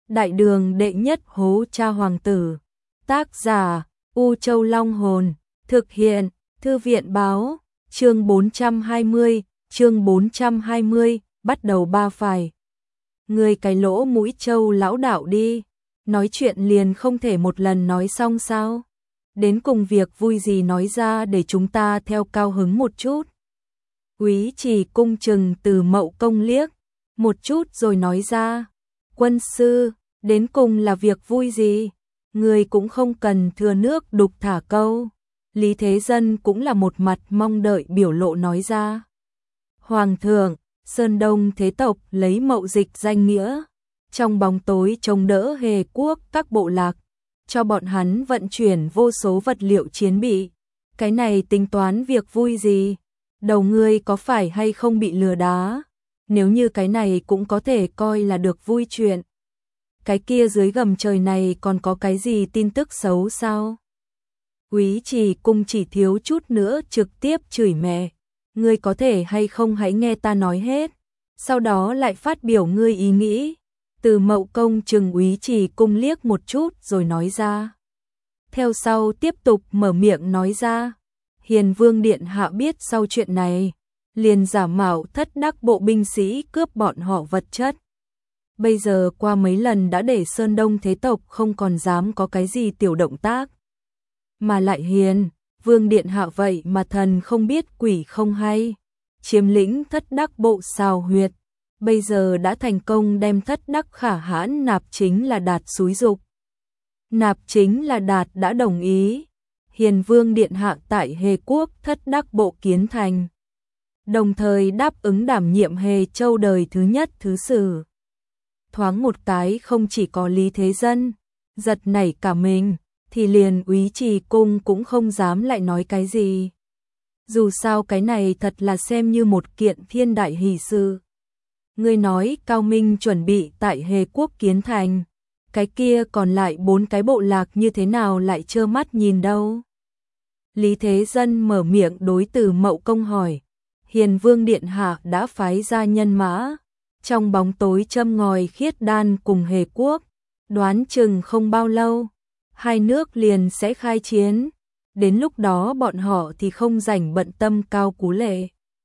Đại đường đệ nhất hố cha hoàng tử. Tác giả U Châu Long Hồn. Thực hiện Thư viện báo. Chương 420, bắt đầu ba phải. Người cái lỗ mũi Châu lão đạo đi. Nói chuyện liền không thể một lần nói xong sao? Đến cùng việc vui gì nói ra để chúng ta theo cao hứng một chút. Úy Trì Cung chừng Từ Mậu Công liếc một chút rồi nói ra. Quân sư, đến cùng là việc vui gì? Người cũng không cần thừa nước đục thả câu. Lý Thế Dân cũng là một mặt mong đợi biểu lộ nói ra. Hoàng thượng, Sơn Đông thế tộc lấy Mậu Dịch danh nghĩa, trong bóng tối chống đỡ Hề Quốc các bộ lạc, cho bọn hắn vận chuyển vô số vật liệu chiến bị. Cái này tính toán việc vui gì? Đầu ngươi có phải hay không bị lừa đá? Nếu như cái này cũng có thể coi là được vui chuyện. Cái kia dưới gầm trời này còn có cái gì tin tức xấu sao? Úy Trì Cung chỉ thiếu chút nữa trực tiếp chửi mẹ. Ngươi có thể hay không hãy nghe ta nói hết, sau đó lại phát biểu ngươi ý nghĩ. Từ Mậu Công chừng Úy Trì Cung liếc một chút rồi nói ra. Theo sau tiếp tục mở miệng nói ra. Hiền Vương Điện Hạ biết sau chuyện này, liền giả mạo thất đắc bộ binh sĩ cướp bọn họ vật chất. Bây giờ qua mấy lần đã để Sơn Đông thế tộc không còn dám có cái gì tiểu động tác. Mà lại Hiền Vương Điện Hạ vậy mà thần không biết quỷ không hay, chiếm lĩnh thất đắc bộ xào huyệt. Bây giờ đã thành công đem thất đắc khả hãn Nạp Chính là Đạt xúi dục. Nạp Chính là Đạt đã đồng ý. Hiền Vương Điện Hạ tại Hề Quốc thất đắc bộ kiến thành, đồng thời đáp ứng đảm nhiệm Hề Châu đời thứ nhất thứ sử. Thoáng một cái không chỉ có Lý Thế Dân giật nảy cả mình, thì liền Úy Trì Cung cũng không dám lại nói cái gì. Dù sao cái này thật là xem như một kiện thiên đại hỷ sự. Ngươi nói Cao Minh chuẩn bị tại Hề Quốc kiến thành, cái kia còn lại 4 cái bộ lạc như thế nào lại trơ mắt nhìn đâu? Lý Thế Dân mở miệng đối Từ Mậu Công hỏi. Hiền Vương Điện Hạ đã phái ra nhân mã, trong bóng tối châm ngòi Khiết Đan cùng Hề Quốc, đoán chừng không bao lâu, hai nước liền sẽ khai chiến. Đến lúc đó bọn họ thì không rảnh bận tâm Cao Cú Lệ.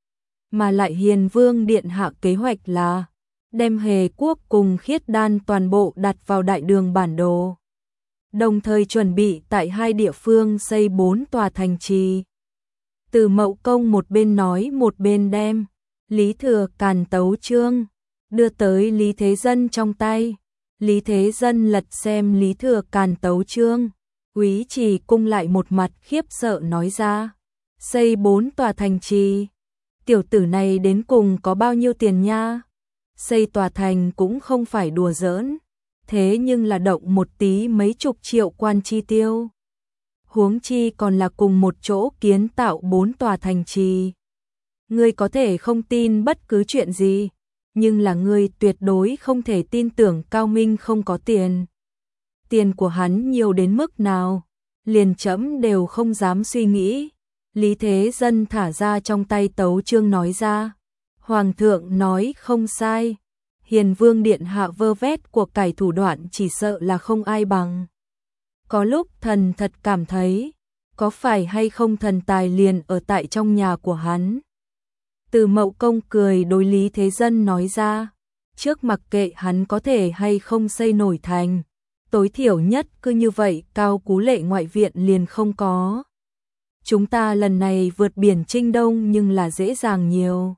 Mà lại Hiền Vương Điện Hạ kế hoạch là đem Hề Quốc cùng Khiết Đan toàn bộ đặt vào đại đường bản đồ, đồng thời chuẩn bị tại hai địa phương xây 4 tòa thành trì. Từ Mậu Công một bên nói một bên đem Lý Thừa Càn tấu chương đưa tới Lý Thế Dân trong tay. Lý Thế Dân lật xem Lý Thừa Càn tấu chương, Úy Trì Cung lại một mặt khiếp sợ nói ra. Xây 4 tòa thành trì, tiểu tử này đến cùng có bao nhiêu tiền nha? Xây tòa thành cũng không phải đùa giỡn, thế nhưng là động một tí mấy chục triệu quan chi tiêu. Huống chi còn là cùng một chỗ kiến tạo 4 tòa thành trì. Ngươi có thể không tin bất cứ chuyện gì, nhưng là ngươi tuyệt đối không thể tin tưởng Cao Minh không có tiền. Tiền của hắn nhiều đến mức nào, liền trẫm đều không dám suy nghĩ. Lý Thế Dân thả ra trong tay tấu chương nói ra. Hoàng thượng nói không sai, Hiền Vương Điện Hạ vơ vét của cải thủ đoạn chỉ sợ là không ai bằng. Có lúc thần thật cảm thấy, có phải hay không thần tài liền ở tại trong nhà của hắn. Từ Mậu Công cười đối Lý Thế Dân nói ra. Trước mặc kệ hắn có thể hay không xây nổi thành, tối thiểu nhất cứ như vậy Cao Cú Lệ ngoại viện liền không có. Chúng ta lần này vượt biển Trinh Đông nhưng là dễ dàng nhiều.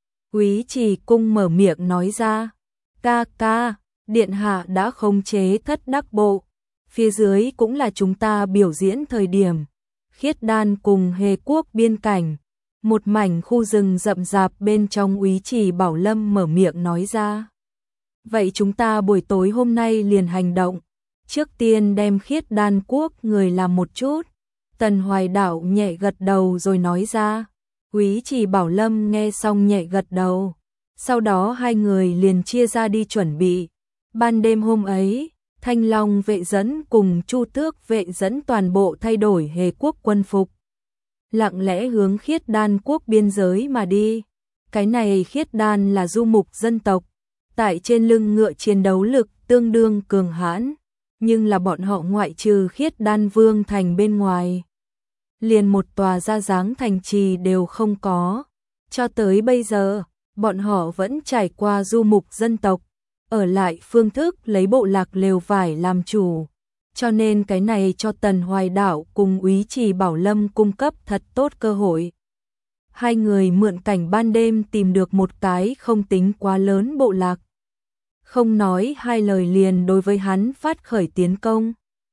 Úy Trì Cung mở miệng nói ra. Ca ca, Điện Hạ đã khống chế thất đắc bộ, phía dưới cũng là chúng ta biểu diễn thời điểm. Khiết Đan cùng Hề Quốc biên cảnh, một mảnh khu rừng rậm rạp bên trong. Úy Trì Bảo Lâm mở miệng nói ra. Vậy chúng ta buổi tối hôm nay liền hành động, trước tiên đem Khiết Đan quốc người làm một chút. Tần Hoài Đảo nhẹ gật đầu rồi nói ra. Úy Trì Bảo Lâm nghe xong nhẹ gật đầu, sau đó hai người liền chia ra đi chuẩn bị. Ban đêm hôm ấy, Thanh Long vệ dẫn cùng Chu Tước vệ dẫn toàn bộ thay đổi Hề Quốc quân phục, lặng lẽ hướng Khiết Đan quốc biên giới mà đi. Cái này Khiết Đan là du mục dân tộc, tại trên lưng ngựa chiến đấu lực tương đương cường hãn, nhưng là bọn họ ngoại trừ Khiết Đan Vương thành bên ngoài, liền một tòa ra dáng thành trì đều không có. Cho tới bây giờ, bọn họ vẫn trải qua du mục dân tộc, ở lại phương thức lấy bộ lạc lều vải làm chủ. Cho nên cái này cho Tần Hoài Đạo cùng Úy Trì Bảo Lâm cung cấp thật tốt cơ hội. Hai người mượn cảnh ban đêm tìm được một cái không tính quá lớn bộ lạc. Không nói hai lời liền đối với hắn phát khởi tiến công.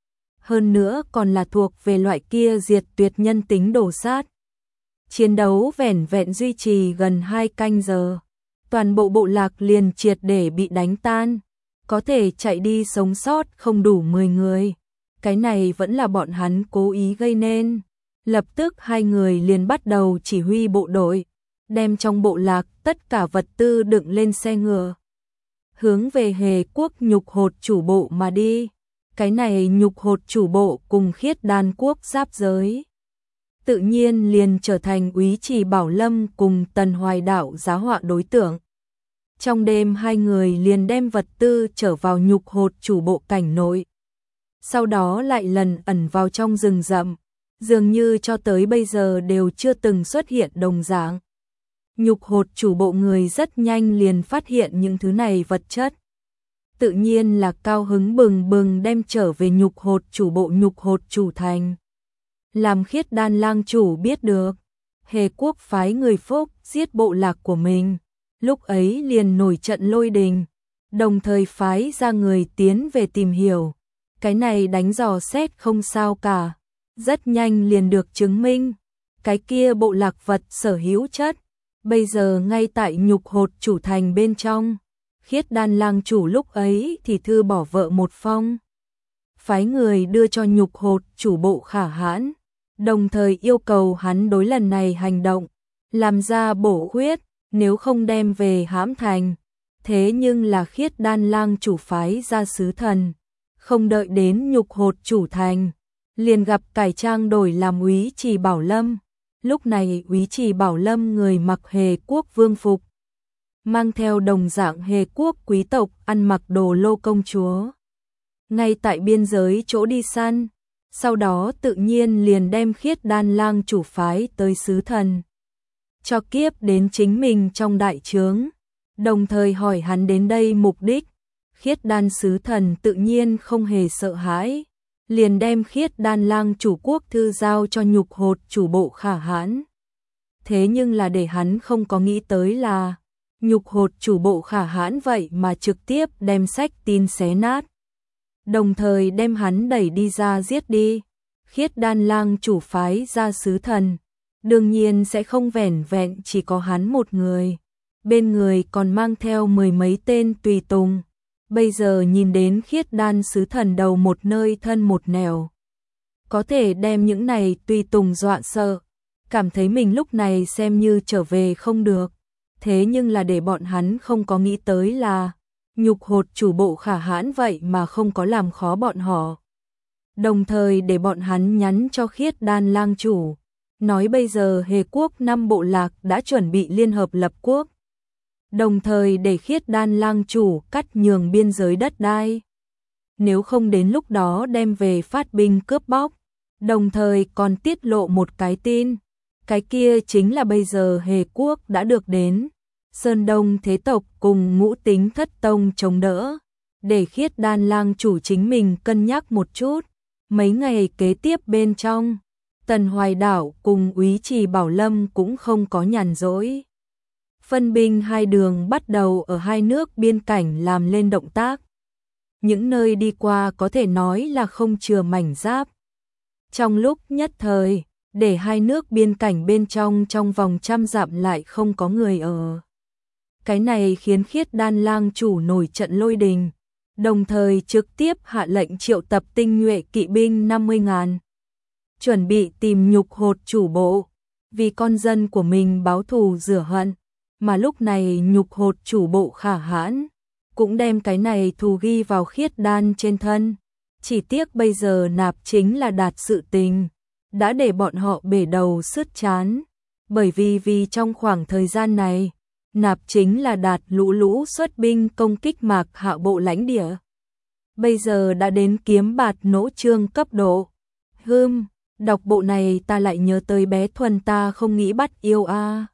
Hơn nữa còn là thuộc về loại kia diệt tuyệt nhân tính đổ sát. Chiến đấu vẻn vẹn duy trì gần 2 canh giờ. Toàn bộ bộ lạc liền triệt để bị đánh tan. Có thể chạy đi sống sót không đủ 10 người. Cái này vẫn là bọn hắn cố ý gây nên. Lập tức hai người liền bắt đầu chỉ huy bộ đội, đem trong bộ lạc tất cả vật tư đựng lên xe ngựa, hướng về Hề quốc Nhục Hột chủ bộ mà đi. Cái này Nhục Hột chủ bộ cùng Khiết Đan quốc giáp giới, tự nhiên liền trở thành Úy Trì Bảo Lâm cùng Tần Hoài Đạo giá họa đối tượng. Trong đêm hai người liền đem vật tư trở vào Nhục Hột chủ bộ cảnh nội, sau đó lại lần ẩn vào trong rừng rậm, dường như cho tới bây giờ đều chưa từng xuất hiện đồng dạng. Nhục Hột chủ bộ người rất nhanh liền phát hiện những thứ này vật chất, tự nhiên là cao hứng bừng bừng đem trở về Nhục Hột chủ bộ Nhục Hột chủ thành. Làm Khiết Đan lang chủ biết được, Hề quốc phái người Phúc giết bộ lạc của mình, lúc ấy liền nổi trận lôi đình, đồng thời phái ra người tiến về tìm hiểu. Cái này đánh dò xét không sao cả, rất nhanh liền được chứng minh, cái kia bộ lạc vật sở hữu chất, bây giờ ngay tại Nhục Hột chủ thành bên trong. Khiết Đan lang chủ lúc ấy thì thư bỏ vợ một phong, phái người đưa cho Nhục Hột chủ bộ Khả Hãn, đồng thời yêu cầu hắn đối lần này hành động làm ra bổ khuyết, nếu không đem về hãm thành. Thế nhưng là Khiết Đan lang chủ phái ra sứ thần, không đợi đến Nhục Hột chủ thành, liền gặp cải trang đổi làm Úy Trì Bảo Lâm. Lúc này Úy Trì Bảo Lâm người mặc Hề quốc vương phục, mang theo đồng dạng Hề quốc quý tộc ăn mặc đồ lô công chúa, ngay tại biên giới chỗ đi săn. Sau đó tự nhiên liền đem Khiết Đan lang chủ phái tới sứ thần, cho kiếp đến chính mình trong đại trướng, đồng thời hỏi hắn đến đây mục đích. Khiết Đan sứ thần tự nhiên không hề sợ hãi, liền đem Khiết Đan lang chủ quốc thư giao cho Nhục Hột chủ bộ Khả Hãn. Thế nhưng là để hắn không có nghĩ tới là, Nhục Hột chủ bộ Khả Hãn vậy mà trực tiếp đem sách tin xé nát, đồng thời đem hắn đẩy đi ra giết đi. Khiết Đan lang chủ phái ra sứ thần, đương nhiên sẽ không vẻn vẹn chỉ có hắn một người, bên người còn mang theo 10 mấy tên tùy tùng. Bây giờ nhìn đến Khiết Đan sứ thần đầu một nơi thân một nẻo, có thể đem những này tùy tùng dọa sợ, cảm thấy mình lúc này xem như trở về không được. Thế nhưng là để bọn hắn không có nghĩ tới là, Nhục Hột chủ bộ Khả Hãn vậy mà không có làm khó bọn họ. Đồng thời để bọn hắn nhắn cho Khiết Đan lang chủ, nói bây giờ Hề quốc 5 bộ lạc đã chuẩn bị liên hợp lập quốc. Đồng thời để Khiết Đan lang chủ cắt nhường biên giới đất đai, nếu không đến lúc đó đem về phát binh cướp bóc. Đồng thời còn tiết lộ một cái tin, cái kia chính là bây giờ Hề quốc đã được đến Sơn Đông thế tộc cùng Ngũ Tính thất tông chống đỡ, để Khiết Đan lang chủ chính mình cân nhắc một chút. Mấy ngày kế tiếp bên trong, Tần Hoài Đạo cùng Úy Trì Bảo Lâm cũng không có nhàn rỗi. Phân binh hai đường bắt đầu ở hai nước biên cảnh làm lên động tác. Những nơi đi qua có thể nói là không chừa mảnh giáp. Trong lúc nhất thời, để hai nước biên cảnh bên trong vòng 100 dặm lại không có người ở. Cái này khiến Khiết Đan lang chủ nổi trận lôi đình, đồng thời trực tiếp hạ lệnh triệu tập tinh nhuệ kỵ binh 50.000, chuẩn bị tìm Nhục Hột chủ bộ, vì con dân của mình báo thù rửa hận. Mà lúc này Nhục Hột chủ bộ Khả Hãn cũng đem cái này thù ghi vào Khiết Đan trên thân. Chỉ tiếc bây giờ nạp chính là đạt sự tình, đã để bọn họ bể đầu sứt chán. Bởi vì trong khoảng thời gian này, nạp chính là Đạt lũ lũ xuất binh công kích Mạc Hạo bộ lãnh địa. Bây giờ đã đến kiếm bạt nỗ trương cấp độ. Đọc bộ này ta lại nhớ tới bé Thuần ta không nghĩ bắt yêu a.